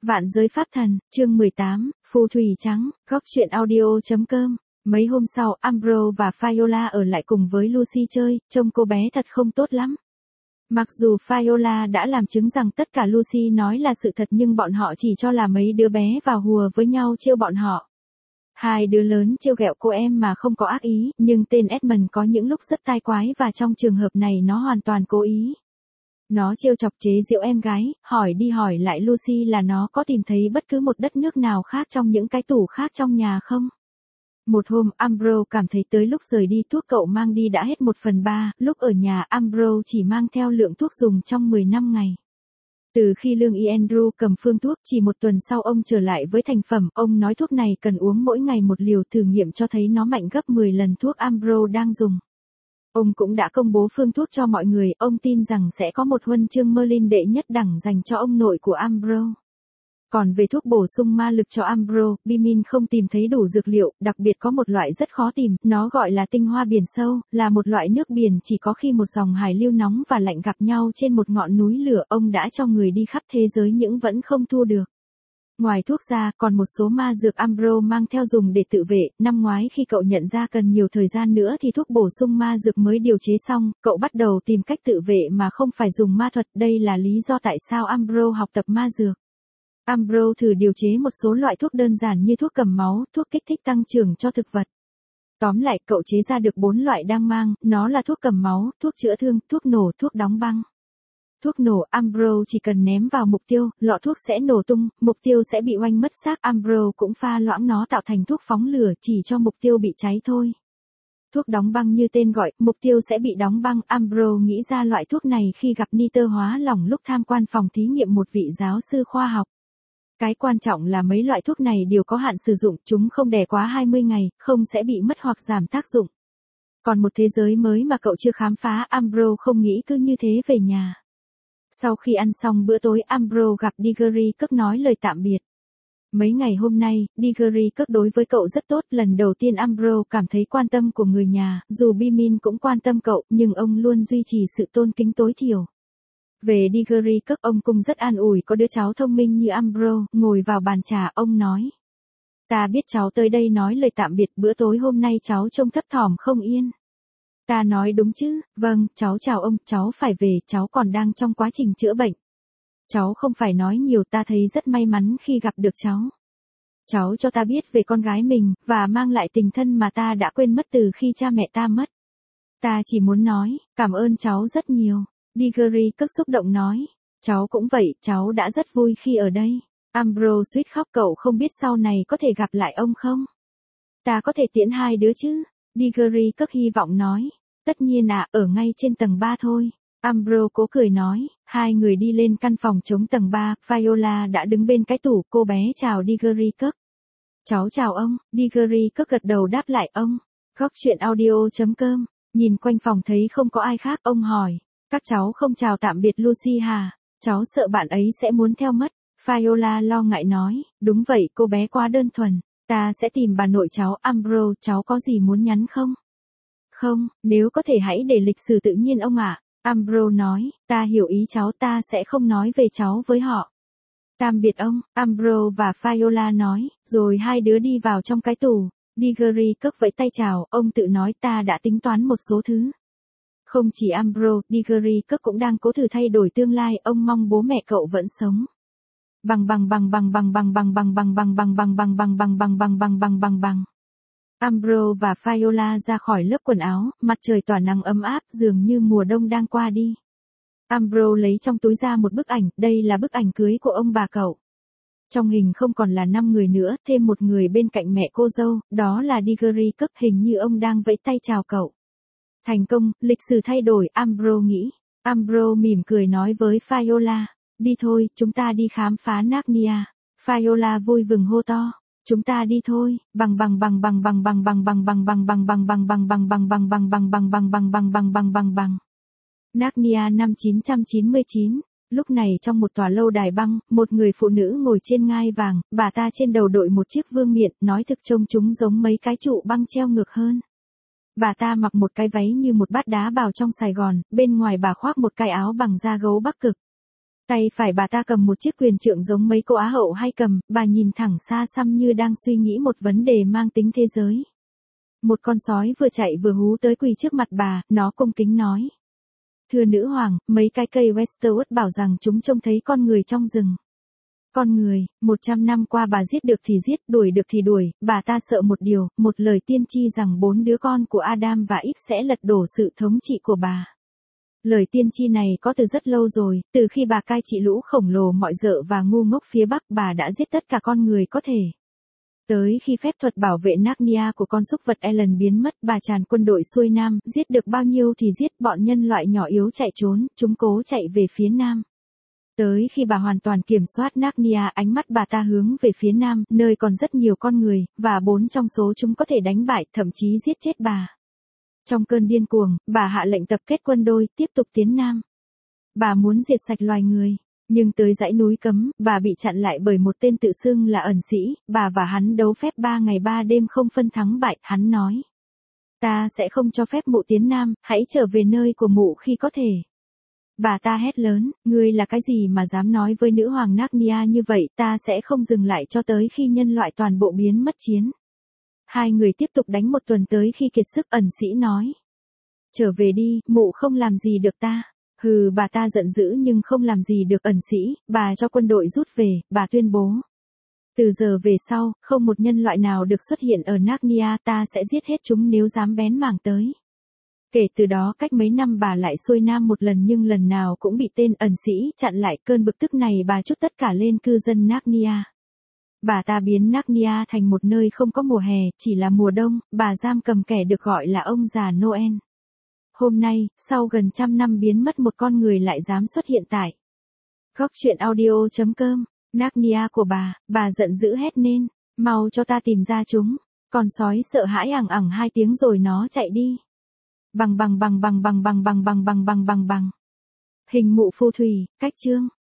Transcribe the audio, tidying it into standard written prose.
Vạn giới pháp thần, chương 18, phù thủy trắng, góc truyện audio.com. Mấy hôm sau, Ambrose và Viola ở lại cùng với Lucy chơi, trông cô bé thật không tốt lắm. Mặc dù Viola đã làm chứng rằng tất cả Lucy nói là sự thật nhưng bọn họ chỉ cho là mấy đứa bé vào hùa với nhau trêu bọn họ. Hai đứa lớn trêu ghẹo cô em mà không có ác ý, nhưng tên Edmund có những lúc rất tai quái và trong trường hợp này nó hoàn toàn cố ý. Nó trêu chọc chế giễu em gái, hỏi đi hỏi lại Lucy là nó có tìm thấy bất cứ một đất nước nào khác trong những cái tủ khác trong nhà không. Một hôm, Ambrose cảm thấy tới lúc rời đi thuốc cậu mang đi đã hết 1/3, lúc ở nhà Ambrose chỉ mang theo lượng thuốc dùng trong 10 năm ngày. Từ khi Lương Y Andrew cầm phương thuốc, chỉ một tuần sau ông trở lại với thành phẩm, ông nói thuốc này cần uống mỗi ngày một liều, thử nghiệm cho thấy nó mạnh gấp 10 lần thuốc Ambrose đang dùng. Ông cũng đã công bố phương thuốc cho mọi người, ông tin rằng sẽ có một huân chương Merlin đệ nhất đẳng dành cho ông nội của Ambrose. Còn về thuốc bổ sung ma lực cho Ambrose, Bimin không tìm thấy đủ dược liệu, đặc biệt có một loại rất khó tìm, nó gọi là tinh hoa biển sâu, là một loại nước biển chỉ có khi một dòng hải lưu nóng và lạnh gặp nhau trên một ngọn núi lửa. Ông đã cho người đi khắp thế giới nhưng vẫn không thu được. Ngoài thuốc ra, còn một số ma dược Ambrose mang theo dùng để tự vệ. Năm ngoái khi cậu nhận ra cần nhiều thời gian nữa thì thuốc bổ sung ma dược mới điều chế xong, cậu bắt đầu tìm cách tự vệ mà không phải dùng ma thuật. Đây là lý do tại sao Ambrose học tập ma dược. Ambrose thử điều chế một số loại thuốc đơn giản như thuốc cầm máu, thuốc kích thích tăng trưởng cho thực vật. Tóm lại, cậu chế ra được 4 loại đang mang, nó là thuốc cầm máu, thuốc chữa thương, thuốc nổ, thuốc đóng băng. Thuốc nổ, Ambrose chỉ cần ném vào mục tiêu, lọ thuốc sẽ nổ tung, mục tiêu sẽ bị oanh mất xác. Ambrose cũng pha loãng nó tạo thành thuốc phóng lửa chỉ cho mục tiêu bị cháy thôi. Thuốc đóng băng như tên gọi, mục tiêu sẽ bị đóng băng. Ambrose nghĩ ra loại thuốc này khi gặp nitơ hóa lỏng lúc tham quan phòng thí nghiệm một vị giáo sư khoa học. Cái quan trọng là mấy loại thuốc này đều có hạn sử dụng, chúng không đè quá 20 ngày, không sẽ bị mất hoặc giảm tác dụng. Còn một thế giới mới mà cậu chưa khám phá, Ambrose không nghĩ cứ như thế về nhà. Sau khi ăn xong bữa tối, Ambrose gặp Diggory Cook nói lời tạm biệt. Mấy ngày hôm nay, Diggory Cook đối với cậu rất tốt, lần đầu tiên Ambrose cảm thấy quan tâm của người nhà, dù Bimin cũng quan tâm cậu, nhưng ông luôn duy trì sự tôn kính tối thiểu. Về Diggory Cook, ông cũng rất an ủi có đứa cháu thông minh như Ambrose. Ngồi vào bàn trà, ông nói. Ta biết cháu tới đây nói lời tạm biệt, bữa tối hôm nay cháu trông thấp thỏm không yên. Ta nói đúng chứ, vâng, cháu chào ông, cháu phải về, cháu còn đang trong quá trình chữa bệnh. Cháu không phải nói nhiều, ta thấy rất may mắn khi gặp được cháu. Cháu cho ta biết về con gái mình, và mang lại tình thân mà ta đã quên mất từ khi cha mẹ ta mất. Ta chỉ muốn nói, cảm ơn cháu rất nhiều. Diggory Cook xúc động nói, cháu cũng vậy, cháu đã rất vui khi ở đây. Ambrose suýt khóc, cậu không biết sau này có thể gặp lại ông không? Ta có thể tiễn hai đứa chứ? Diggory Cook hy vọng nói, tất nhiên ạ, ở ngay trên tầng 3 thôi. Ambrose cố cười nói, hai người đi lên căn phòng trống tầng 3, Viola đã đứng bên cái tủ, cô bé chào Diggory Cook. Cháu chào ông, Diggory Cook gật đầu đáp lại ông. Góc truyện audio.com, nhìn quanh phòng thấy không có ai khác, ông hỏi. Các cháu không chào tạm biệt Lucy hả? Cháu sợ bạn ấy sẽ muốn theo mất. Viola lo ngại nói, đúng vậy, cô bé quá đơn thuần. Ta sẽ tìm bà nội cháu. Ambrose, cháu có gì muốn nhắn không? Không, nếu có thể hãy để lịch sử tự nhiên ông ạ. Ambrose nói, ta hiểu ý cháu, ta sẽ không nói về cháu với họ. Tạm biệt ông, Ambrose và Viola nói, rồi hai đứa đi vào trong cái tủ. Diggory Cook vẫy tay chào, ông tự nói ta đã tính toán một số thứ. Không chỉ Ambrose, Diggory Cook cũng đang cố thử thay đổi tương lai, ông mong bố mẹ cậu vẫn sống. Ambrose và Viola ra khỏi lớp quần áo, mặt trời tỏa nắng ấm áp, dường như mùa đông đang qua đi. Ambrose lấy trong túi ra một bức ảnh, đây là bức ảnh cưới của ông bà cậu. Trong hình không còn là 5 người nữa, thêm một người bên cạnh mẹ cô dâu, đó là Diggory Cook, hình như ông đang vẫy tay chào cậu. Thành công, lịch sử thay đổi, Ambrose nghĩ. Ambrose mỉm cười nói với Viola, đi thôi, chúng ta đi khám phá Narnia. Viola vui mừng hô to, chúng ta đi thôi, Narnia năm 999. Lúc này trong một tòa lâu đài băng, một người phụ nữ ngồi trên ngai vàng, bà ta trên đầu đội một chiếc vương miện, nói thực trông chúng giống mấy cái trụ băng treo ngược hơn. Bà ta mặc một cái váy như một bát đá bào trong Sài Gòn, bên ngoài bà khoác một cái áo bằng da gấu Bắc Cực. Tay phải bà ta cầm một chiếc quyền trượng giống mấy cô Á hậu hay cầm, bà nhìn thẳng xa xăm như đang suy nghĩ một vấn đề mang tính thế giới. Một con sói vừa chạy vừa hú tới quỳ trước mặt bà, nó cung kính nói. Thưa nữ hoàng, mấy cái cây Westwood bảo rằng chúng trông thấy con người trong rừng. Con người, 100 năm qua bà giết được thì giết, đuổi được thì đuổi, bà ta sợ một điều, một lời tiên tri rằng 4 đứa con của Adam và Eve sẽ lật đổ sự thống trị của bà. Lời tiên tri này có từ rất lâu rồi, từ khi bà cai trị lũ khổng lồ mọi dợ và ngu ngốc phía Bắc, bà đã giết tất cả con người có thể. Tới khi phép thuật bảo vệ Narnia của con súc vật Ellen biến mất, bà tràn quân đội xuôi Nam, giết được bao nhiêu thì giết, bọn nhân loại nhỏ yếu chạy trốn, chúng cố chạy về phía Nam. Tới khi bà hoàn toàn kiểm soát Narnia, ánh mắt bà ta hướng về phía Nam, nơi còn rất nhiều con người, và 4 trong số chúng có thể đánh bại, thậm chí giết chết bà. Trong cơn điên cuồng, bà hạ lệnh tập kết quân đội, tiếp tục tiến Nam. Bà muốn diệt sạch loài người. Nhưng tới dãy núi cấm, bà bị chặn lại bởi một tên tự xưng là ẩn sĩ, bà và hắn đấu phép 3 ngày 3 đêm không phân thắng bại, hắn nói. Ta sẽ không cho phép mụ tiến Nam, hãy trở về nơi của mụ khi có thể. Bà ta hét lớn, ngươi là cái gì mà dám nói với nữ hoàng Narnia như vậy, ta sẽ không dừng lại cho tới khi nhân loại toàn bộ biến mất chiến. Hai người tiếp tục đánh một tuần tới khi kiệt sức, ẩn sĩ nói. Trở về đi, mụ không làm gì được ta. Hừ, bà ta giận dữ nhưng không làm gì được ẩn sĩ, bà cho quân đội rút về, bà tuyên bố. Từ giờ về sau, không một nhân loại nào được xuất hiện ở Narnia, ta sẽ giết hết chúng nếu dám bén mảng tới. Kể từ đó cách mấy năm bà lại xuôi Nam một lần nhưng lần nào cũng bị tên ẩn sĩ chặn lại. Cơn bực tức này bà trút tất cả lên cư dân Narnia. Bà ta biến Narnia thành một nơi không có mùa hè, chỉ là mùa đông, bà giam cầm kẻ được gọi là ông già Noel. Hôm nay, sau gần 100 năm biến mất một con người lại dám xuất hiện tại Góc Chuyện Audio.com. Narnia của bà giận dữ hét lên, mau cho ta tìm ra chúng. Con sói sợ hãi ẳng ẳng 2 tiếng rồi nó chạy đi. Bằng. Hình mụ phù thủy, cách chương.